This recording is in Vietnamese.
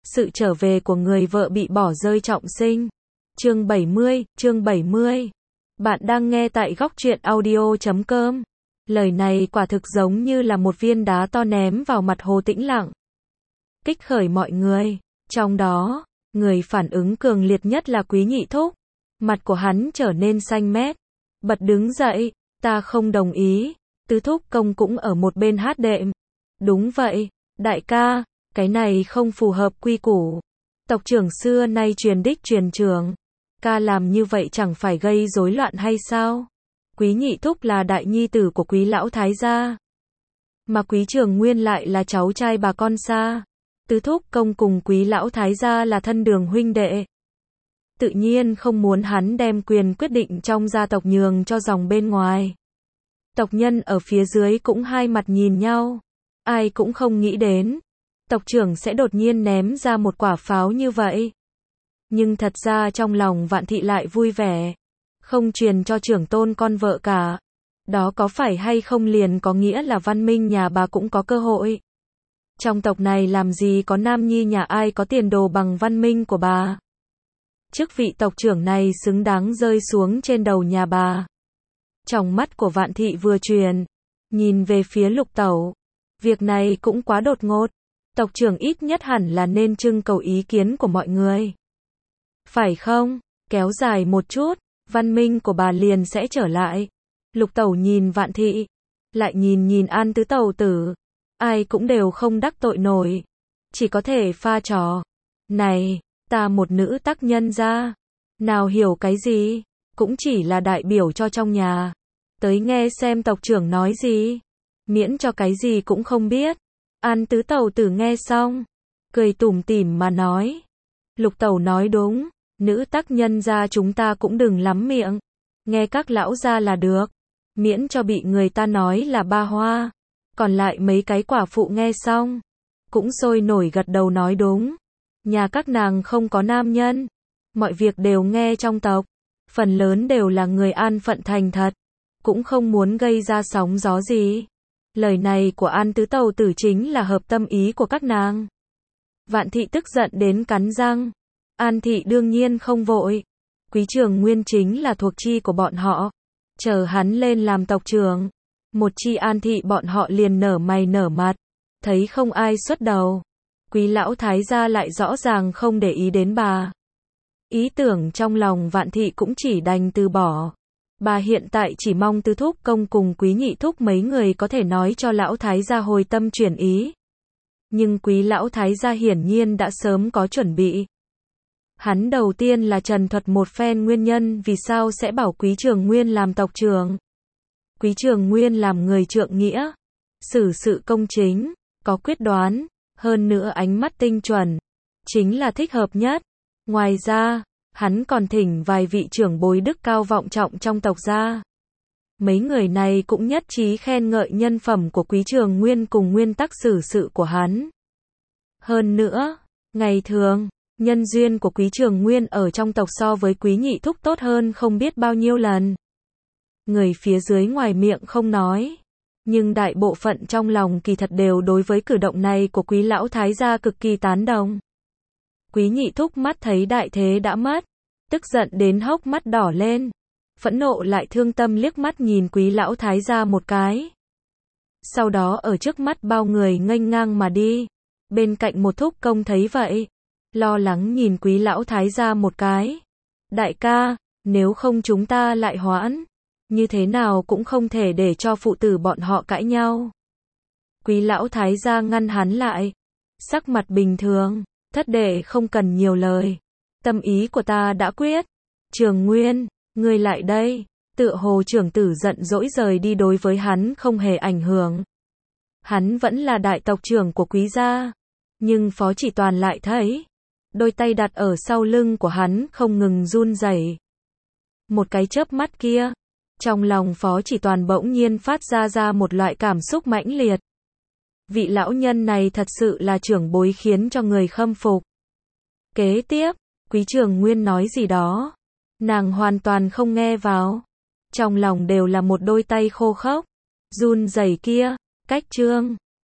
Sự trở về của người vợ bị bỏ rơi trọng sinh. Chương 70. Bạn đang nghe tại góc truyện audio.com. Lời này quả thực giống như là một viên đá to ném vào mặt Hồ Tĩnh Lặng. Kích khởi mọi người. Trong đó, người phản ứng cường liệt nhất là Quý Nhị Thúc. Mặt của hắn trở nên xanh mét. Bật đứng dậy, ta không đồng ý. Tứ Thúc Công cũng ở một bên hát đệm. Đúng vậy, đại ca, cái này không phù hợp quy củ. Tộc trưởng xưa nay truyền đích truyền trưởng. Ca làm như vậy chẳng phải gây rối loạn hay sao? Quý Nhị Thúc là đại nhi tử của Quý Lão Thái gia. Mà Quý Trường Nguyên lại là cháu trai bà con xa. Tứ Thúc Công cùng Quý Lão Thái gia là thân đường huynh đệ. Tự nhiên không muốn hắn đem quyền quyết định trong gia tộc nhường cho dòng bên ngoài. Tộc nhân ở phía dưới cũng hai mặt nhìn nhau. Ai cũng không nghĩ đến tộc trưởng sẽ đột nhiên ném ra một quả pháo như vậy. Nhưng thật ra trong lòng Vạn Thị lại vui vẻ. Không truyền cho trưởng tôn con vợ cả. Đó có phải hay không liền có nghĩa là Văn Minh nhà bà cũng có cơ hội. Trong tộc này làm gì có nam nhi nhà ai có tiền đồ bằng Văn Minh của bà. Chức vị tộc trưởng này xứng đáng rơi xuống trên đầu nhà bà. Trong mắt của Vạn Thị vừa truyền, nhìn về phía Lục Tẩu. Việc này cũng quá đột ngột. Tộc trưởng ít nhất hẳn là nên trưng cầu ý kiến của mọi người. Phải không? Kéo dài một chút, Văn Minh của bà liền sẽ trở lại. Lục Tẩu nhìn Vạn Thị, lại nhìn An Tứ Tẩu tử. Ai cũng đều không đắc tội nổi. Chỉ có thể pha trò. Này, ta một nữ tác nhân ra. Nào hiểu cái gì? Cũng chỉ là đại biểu cho trong nhà. Tới nghe xem tộc trưởng nói gì. Miễn cho cái gì cũng không biết. An Tứ Tẩu tử nghe xong, cười tủm tỉm mà nói. Lục Tẩu nói đúng, nữ tác nhân ra chúng ta cũng đừng lắm miệng. Nghe các lão gia là được. Miễn cho bị người ta nói là ba hoa. Còn lại mấy cái quả phụ nghe xong, cũng sôi nổi gật đầu nói đúng. Nhà các nàng không có nam nhân. Mọi việc đều nghe trong tộc. Phần lớn đều là người an phận thành thật. Cũng không muốn gây ra sóng gió gì. Lời này của An Tứ Tẩu tử chính là hợp tâm ý của các nàng. Vạn Thị tức giận đến cắn răng. An Thị đương nhiên không vội. Quý Trường Nguyên chính là thuộc chi của bọn họ. Chờ hắn lên làm tộc trưởng. Một chi An Thị bọn họ liền nở mày nở mặt. Thấy không ai xuất đầu. Quý Lão Thái gia lại rõ ràng không để ý đến bà. Ý tưởng trong lòng Vạn Thị cũng chỉ đành từ bỏ. Bà hiện tại chỉ mong Tứ Thúc Công cùng Quý Nhị Thúc mấy người có thể nói cho Lão Thái gia hồi tâm chuyển ý. Nhưng Quý Lão Thái gia hiển nhiên đã sớm có chuẩn bị. Hắn đầu tiên là trần thuật một phen nguyên nhân vì sao sẽ bảo Quý Trường Nguyên làm tộc trưởng. Quý Trường Nguyên làm người trượng nghĩa, xử sự công chính, có quyết đoán, hơn nữa ánh mắt tinh chuẩn, chính là thích hợp nhất. Ngoài ra, hắn còn thỉnh vài vị trưởng bối đức cao vọng trọng trong tộc ra. Mấy người này cũng nhất trí khen ngợi nhân phẩm của Quý Trường Nguyên cùng nguyên tắc xử sự của hắn. Hơn nữa, ngày thường, nhân duyên của Quý Trường Nguyên ở trong tộc so với Quý Nhị Thúc tốt hơn không biết bao nhiêu lần. Người phía dưới ngoài miệng không nói, nhưng đại bộ phận trong lòng kỳ thật đều đối với cử động này của Quý Lão Thái gia cực kỳ tán đồng. Quý Nhị Thúc mắt thấy đại thế đã mất, tức giận đến hốc mắt đỏ lên, phẫn nộ lại thương tâm liếc mắt nhìn Quý Lão Thái gia một cái. Sau đó ở trước mắt bao người nghênh ngang mà đi. Bên cạnh một thúc công thấy vậy, lo lắng nhìn Quý Lão Thái gia một cái. Đại ca, nếu không chúng ta lại hoãn, như thế nào cũng không thể để cho phụ tử bọn họ cãi nhau. Quý Lão Thái gia ngăn hắn lại, sắc mặt bình thường. Thất đệ không cần nhiều lời. Tâm ý của ta đã quyết. Trường Nguyên, ngươi lại đây. Tựa hồ trưởng tử giận dỗi rời đi đối với hắn không hề ảnh hưởng. Hắn vẫn là đại tộc trưởng của Quý gia. Nhưng Phó Chỉ Toàn lại thấy. Đôi tay đặt ở sau lưng của hắn không ngừng run rẩy. Một cái chớp mắt kia. Trong lòng Phó Chỉ Toàn bỗng nhiên phát ra một loại cảm xúc mãnh liệt. Vị lão nhân này thật sự là trưởng bối khiến cho người khâm phục. Kế tiếp, Quý Trường Nguyên nói gì đó. Nàng hoàn toàn không nghe vào. Trong lòng đều là một đôi tay khô khốc. Run rẩy kia, cách trương.